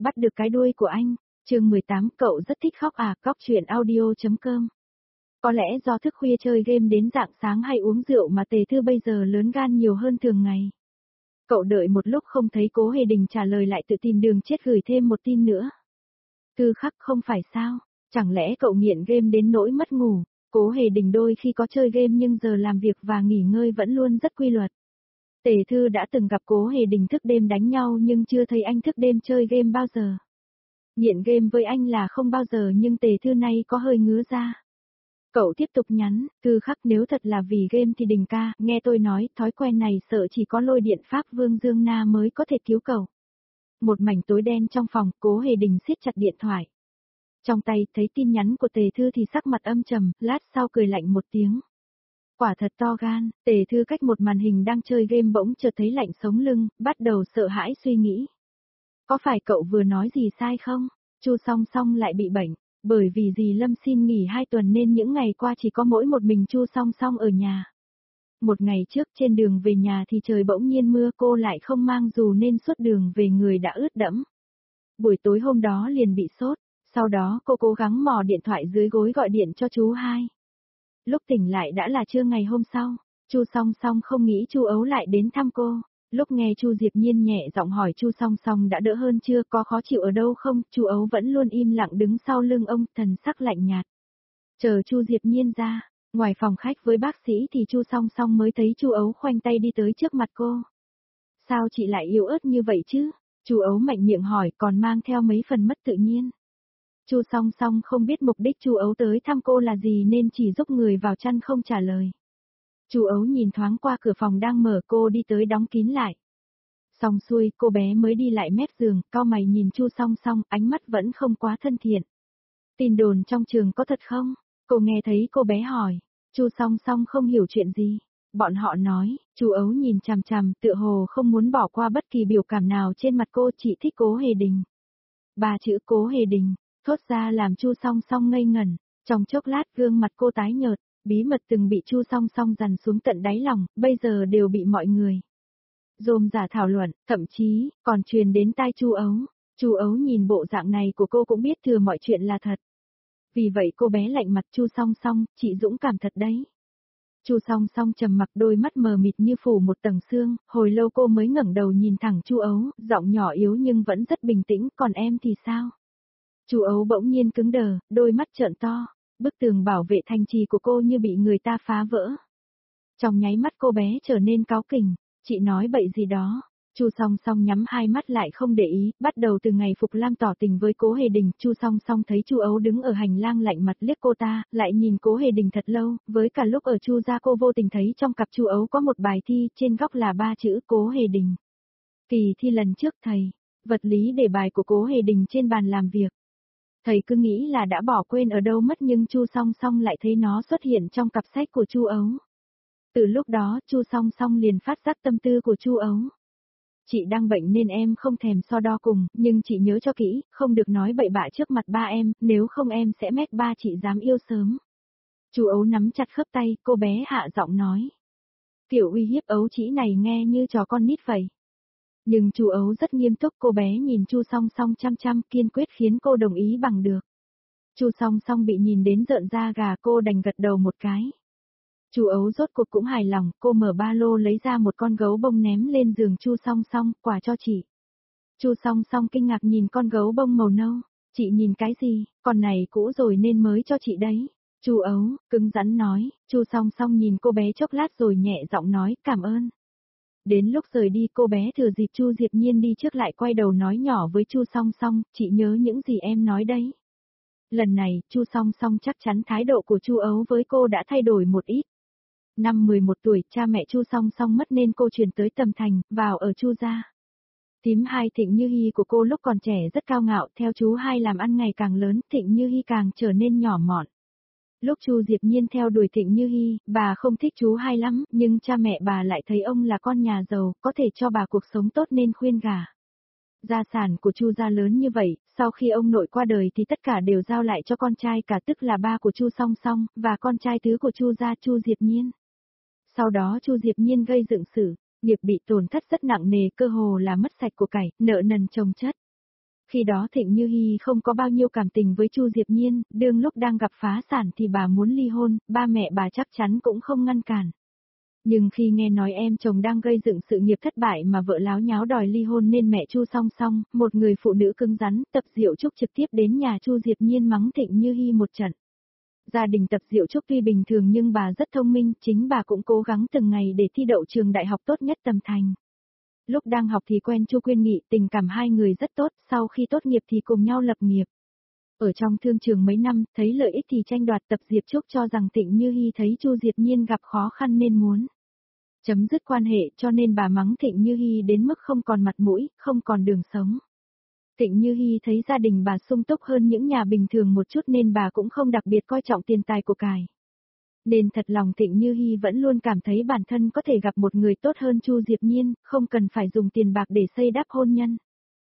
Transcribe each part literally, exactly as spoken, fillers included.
bắt được cái đuôi của anh. Chương mười tám, cậu rất thích khóc à, cóc truyện audio chấm com. Có lẽ do thức khuya chơi game đến rạng sáng hay uống rượu mà Tề Thư bây giờ lớn gan nhiều hơn thường ngày. Cậu đợi một lúc không thấy Cố Hề Đình trả lời lại tự tìm đường chết gửi thêm một tin nữa. Thư khắc không phải sao, chẳng lẽ cậu nghiện game đến nỗi mất ngủ? Cố Hề Đình đôi khi có chơi game nhưng giờ làm việc và nghỉ ngơi vẫn luôn rất quy luật. Tề Thư đã từng gặp Cố Hề Đình thức đêm đánh nhau nhưng chưa thấy anh thức đêm chơi game bao giờ. Nghiện game với anh là không bao giờ nhưng Tề Thư nay có hơi ngứa ra. Cậu tiếp tục nhắn, Thư khắc nếu thật là vì game thì Đình ca, nghe tôi nói, thói quen này sợ chỉ có lôi điện Pháp Vương Dương Na mới có thể cứu cậu. Một mảnh tối đen trong phòng, Cố Hề Đình siết chặt điện thoại. Trong tay thấy tin nhắn của Tề Thư thì sắc mặt âm trầm, lát sau cười lạnh một tiếng. Quả thật to gan, Tề Thư cách một màn hình đang chơi game bỗng chợt thấy lạnh sống lưng, bắt đầu sợ hãi suy nghĩ. Có phải cậu vừa nói gì sai không? Chu Song Song lại bị bệnh, bởi vì dì Lâm xin nghỉ hai tuần nên những ngày qua chỉ có mỗi một mình Chu Song Song ở nhà. Một ngày trước trên đường về nhà thì trời bỗng nhiên mưa, cô lại không mang dù nên suốt đường về người đã ướt đẫm. Buổi tối hôm đó liền bị sốt, sau đó cô cố gắng mò điện thoại dưới gối gọi điện cho chú hai. Lúc tỉnh lại đã là trưa ngày hôm sau, Chu Song Song không nghĩ Chu Ấu lại đến thăm cô. Lúc nghe Chu Diệp Nhiên nhẹ giọng hỏi Chu Song Song đã đỡ hơn chưa, có khó chịu ở đâu không, Chu Ấu vẫn luôn im lặng đứng sau lưng ông, thần sắc lạnh nhạt. Chờ Chu Diệp Nhiên ra, ngoài phòng khách với bác sĩ thì Chu Song Song mới thấy Chu Ấu khoanh tay đi tới trước mặt cô. Sao chị lại yếu ớt như vậy chứ? Chu Ấu mạnh miệng hỏi còn mang theo mấy phần mất tự nhiên. Chu Song Song không biết mục đích Chu Ấu tới thăm cô là gì nên chỉ giúp người vào chăn không trả lời. Chu Ấu nhìn thoáng qua cửa phòng đang mở, cô đi tới đóng kín lại. Xong xuôi, cô bé mới đi lại mép giường, cau mày nhìn Chu Song Song, ánh mắt vẫn không quá thân thiện. Tin đồn trong trường có thật không? Cô nghe thấy cô bé hỏi. Chu Song Song không hiểu chuyện gì. Bọn họ nói, Chu Ấu nhìn chằm chằm, tựa hồ không muốn bỏ qua bất kỳ biểu cảm nào trên mặt cô, chị thích Cố Hề Đình. Ba chữ Cố Hề Đình, thốt ra làm Chu Song Song ngây ngẩn. Trong chốc lát gương mặt cô tái nhợt. Bí mật từng bị Chu Song Song dằn xuống tận đáy lòng, bây giờ đều bị mọi người rôm rả thảo luận, thậm chí còn truyền đến tai Chu Ấu. Chu Ấu nhìn bộ dạng này của cô cũng biết thừa mọi chuyện là thật. Vì vậy cô bé lạnh mặt, Chu Song Song, chị dũng cảm thật đấy. Chu Song Song trầm mặc, đôi mắt mờ mịt như phủ một tầng sương, hồi lâu cô mới ngẩng đầu nhìn thẳng Chu Ấu, giọng nhỏ yếu nhưng vẫn rất bình tĩnh, còn em thì sao? Chu Ấu bỗng nhiên cứng đờ, đôi mắt trợn to. Bức tường bảo vệ thành trì của cô như bị người ta phá vỡ. Trong nháy mắt cô bé trở nên cáu kỉnh, chị nói bậy gì đó. Chu Song Song nhắm hai mắt lại không để ý, bắt đầu từ ngày Phục Lam tỏ tình với Cố Hề Đình, Chu Song Song thấy Chu Ấu đứng ở hành lang lạnh mặt liếc cô ta, lại nhìn Cố Hề Đình thật lâu, với cả lúc ở Chu gia cô vô tình thấy trong cặp Chu Ấu có một bài thi, trên góc là ba chữ Cố Hề Đình. Kỳ thi lần trước thầy, vật lý đề bài của Cố Hề Đình trên bàn làm việc. Thầy cứ nghĩ là đã bỏ quên ở đâu mất nhưng Chu Song Song lại thấy nó xuất hiện trong cặp sách của Chu Ấu. Từ lúc đó, Chu Song Song liền phát giác tâm tư của Chu Ấu. Chị đang bệnh nên em không thèm so đo cùng, nhưng chị nhớ cho kỹ, không được nói bậy bạ trước mặt ba em, nếu không em sẽ mét ba chị dám yêu sớm. Chu Ấu nắm chặt khớp tay, cô bé hạ giọng nói. Kiểu uy hiếp ấu trĩ này nghe như trò con nít vậy. Nhưng Chu Ấu rất nghiêm túc, cô bé nhìn Chu Song Song chăm chăm, kiên quyết khiến cô đồng ý bằng được. Chu Song Song bị nhìn đến rợn da gà, cô đành gật đầu một cái. Chu Ấu rốt cuộc cũng hài lòng, cô mở ba lô lấy ra một con gấu bông ném lên giường Chu Song Song, quà cho chị. Chu Song Song kinh ngạc nhìn con gấu bông màu nâu, chị nhìn cái gì, con này cũ rồi nên mới cho chị đấy. Chu Ấu, cứng rắn nói, Chu Song Song nhìn cô bé chốc lát rồi nhẹ giọng nói, cảm ơn. Đến lúc rời đi cô bé thừa dịp Chu Diệp Nhiên đi trước lại quay đầu nói nhỏ với Chu Song Song, chị nhớ những gì em nói đấy. Lần này, Chu Song Song chắc chắn thái độ của Chu Ấu với cô đã thay đổi một ít. Năm mười một tuổi, cha mẹ Chu Song Song mất nên cô chuyển tới Tầm Thành, vào ở Chu gia. Thím hai Thịnh Như Hi của cô lúc còn trẻ rất cao ngạo, theo chú hai làm ăn ngày càng lớn, Thịnh Như Hi càng trở nên nhỏ mọn. Lúc Chu Diệp Nhiên theo đuổi Thịnh Như Hi, bà không thích chú hai lắm, nhưng cha mẹ bà lại thấy ông là con nhà giàu, có thể cho bà cuộc sống tốt nên khuyên gả. Gia sản của Chu gia lớn như vậy, sau khi ông nội qua đời thì tất cả đều giao lại cho con trai cả, tức là ba của Chu Song Song, và con trai thứ của Chu gia Chu Diệp Nhiên. Sau đó Chu Diệp Nhiên gây dựng sự, nghiệp bị tổn thất rất nặng nề, cơ hồ là mất sạch của cải, nợ nần chồng chất. Khi đó Thịnh Như Hi không có bao nhiêu cảm tình với Chu Diệp Nhiên, đương lúc đang gặp phá sản thì bà muốn ly hôn, ba mẹ bà chắc chắn cũng không ngăn cản. Nhưng khi nghe nói em chồng đang gây dựng sự nghiệp thất bại mà vợ láo nháo đòi ly hôn nên mẹ Chu Song Song, một người phụ nữ cứng rắn, Tập Diệu Trúc trực tiếp đến nhà Chu Diệp Nhiên mắng Thịnh Như Hi một trận. Gia đình Tập Diệu Trúc tuy bình thường nhưng bà rất thông minh, chính bà cũng cố gắng từng ngày để thi đậu trường đại học tốt nhất tầm thành. Lúc đang học thì quen Chu Quyên Nghị, tình cảm hai người rất tốt, sau khi tốt nghiệp thì cùng nhau lập nghiệp. Ở trong thương trường mấy năm, thấy lợi ích thì tranh đoạt. Tập Diệp Trúc cho rằng Thịnh Như Hi thấy Chu Diệp Nhiên gặp khó khăn nên muốn chấm dứt quan hệ, cho nên bà mắng Thịnh Như Hi đến mức không còn mặt mũi, không còn đường sống. Thịnh Như Hi thấy gia đình bà sung túc hơn những nhà bình thường một chút nên bà cũng không đặc biệt coi trọng tiền tài của cải. Nên thật lòng Thịnh Như Hi vẫn luôn cảm thấy bản thân có thể gặp một người tốt hơn Chu Diệp Nhiên, không cần phải dùng tiền bạc để xây đắp hôn nhân.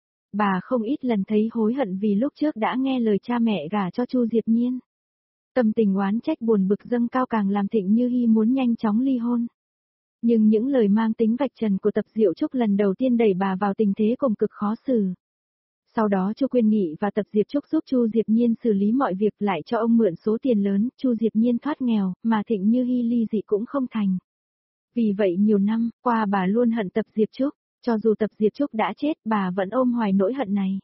Bà không ít lần thấy hối hận vì lúc trước đã nghe lời cha mẹ gả cho Chu Diệp Nhiên. Tâm tình oán trách buồn bực dâng cao càng làm Thịnh Như Hi muốn nhanh chóng ly hôn. Nhưng những lời mang tính vạch trần của Tập Diệu Trúc lần đầu tiên đẩy bà vào tình thế cùng cực khó xử. Sau đó Chu Quyên Nghị và Tập Diệp Trúc giúp Chu Diệp Nhiên xử lý mọi việc, lại cho ông mượn số tiền lớn, Chu Diệp Nhiên thoát nghèo, mà Thịnh Như Hi ly dị cũng không thành. Vì vậy nhiều năm qua bà luôn hận Tập Diệp Trúc, cho dù Tập Diệp Trúc đã chết bà vẫn ôm hoài nỗi hận này.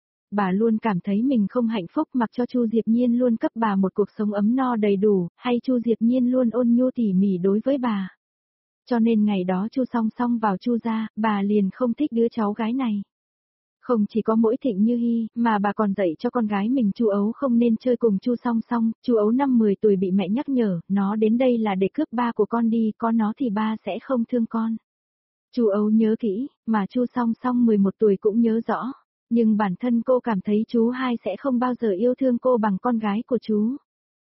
Bà luôn cảm thấy mình không hạnh phúc mặc cho Chu Diệp Nhiên luôn cấp bà một cuộc sống ấm no đầy đủ, hay Chu Diệp Nhiên luôn ôn nhu tỉ mỉ đối với bà. Cho nên ngày đó Chu Song Song vào Chu gia, bà liền không thích đứa cháu gái này. Không chỉ có mỗi Thịnh Như Hi, mà bà còn dạy cho con gái mình Chu Ấu không nên chơi cùng Chu Song Song. Chu Ấu năm mười tuổi bị mẹ nhắc nhở, nó đến đây là để cướp ba của con đi, có nó thì ba sẽ không thương con. Chu Ấu nhớ kỹ, mà Chu Song Song mười một tuổi cũng nhớ rõ, nhưng bản thân cô cảm thấy chú hai sẽ không bao giờ yêu thương cô bằng con gái của chú.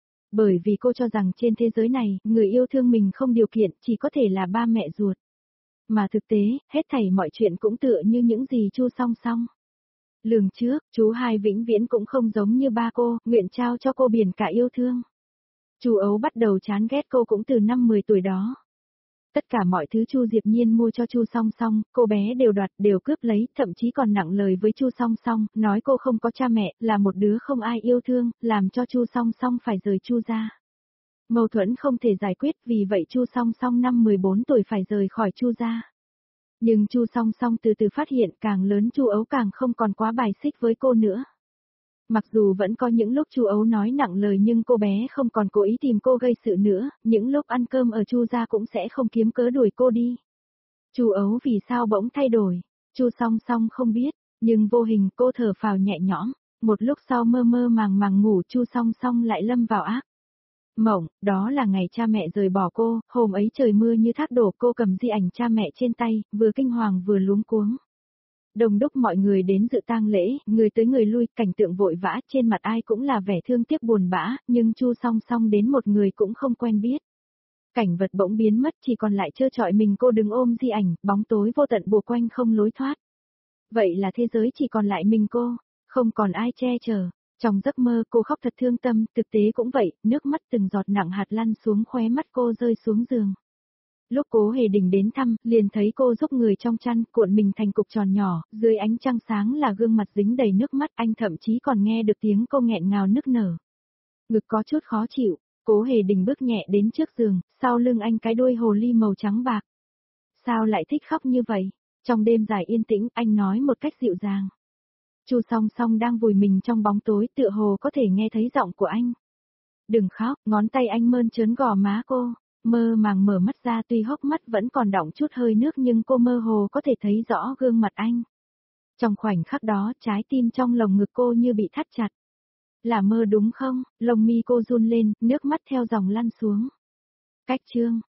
Bởi vì cô cho rằng trên thế giới này, người yêu thương mình không điều kiện, chỉ có thể là ba mẹ ruột. Mà thực tế, hết thảy mọi chuyện cũng tựa như những gì Chu Song Song lường trước, chú hai vĩnh viễn cũng không giống như ba cô, nguyện trao cho cô biển cả yêu thương. Chu Ấu bắt đầu chán ghét cô cũng từ năm mười tuổi đó. Tất cả mọi thứ Chu Diệp Nhiên mua cho Chu Song Song, cô bé đều đoạt, đều cướp lấy, thậm chí còn nặng lời với Chu Song Song, nói cô không có cha mẹ, là một đứa không ai yêu thương, làm cho Chu Song Song phải rời Chu gia. Mâu thuẫn không thể giải quyết, vì vậy Chu Song Song năm mười bốn tuổi phải rời khỏi Chu gia. Nhưng Chu Song Song từ từ phát hiện càng lớn Chu Ấu càng không còn quá bài xích với cô nữa. Mặc dù vẫn có những lúc Chu Ấu nói nặng lời nhưng cô bé không còn cố ý tìm cô gây sự nữa, những lúc ăn cơm ở Chu gia cũng sẽ không kiếm cớ đuổi cô đi. Chu Ấu vì sao bỗng thay đổi, Chu Song Song không biết, nhưng vô hình cô thở phào nhẹ nhõm, một lúc sau mơ mơ màng màng ngủ Chu Song Song lại lâm vào ác mộng. Đó là ngày cha mẹ rời bỏ cô, hôm ấy trời mưa như thác đổ, cô cầm di ảnh cha mẹ trên tay, vừa kinh hoàng vừa luống cuống. Đông đúc mọi người đến dự tang lễ, người tới người lui, cảnh tượng vội vã, trên mặt ai cũng là vẻ thương tiếc buồn bã, nhưng Chu Song Song đến một người cũng không quen biết. Cảnh vật bỗng biến mất, chỉ còn lại trơ trọi mình cô đứng ôm di ảnh, bóng tối vô tận bùa quanh không lối thoát. Vậy là thế giới chỉ còn lại mình cô, không còn ai che chở. Trong giấc mơ cô khóc thật thương tâm, thực tế cũng vậy, nước mắt từng giọt nặng hạt lăn xuống khóe mắt cô rơi xuống giường. Lúc Cố Hề Đình đến thăm, liền thấy cô giúp người trong chăn, cuộn mình thành cục tròn nhỏ, dưới ánh trăng sáng là gương mặt dính đầy nước mắt, anh thậm chí còn nghe được tiếng cô nghẹn ngào nức nở. Ngực có chút khó chịu, Cố Hề Đình bước nhẹ đến trước giường, sau lưng anh cái đuôi hồ ly màu trắng bạc. Sao lại thích khóc như vậy? Trong đêm dài yên tĩnh, anh nói một cách dịu dàng. Chu Song Song đang vùi mình trong bóng tối, tựa hồ có thể nghe thấy giọng của anh. Đừng khóc, ngón tay anh mơn trớn gò má cô, mơ màng mở mắt ra, tuy hốc mắt vẫn còn đọng chút hơi nước nhưng cô mơ hồ có thể thấy rõ gương mặt anh. Trong khoảnh khắc đó, trái tim trong lồng ngực cô như bị thắt chặt. Là mơ đúng không? Lông mi cô run lên, nước mắt theo dòng lăn xuống. Cách chương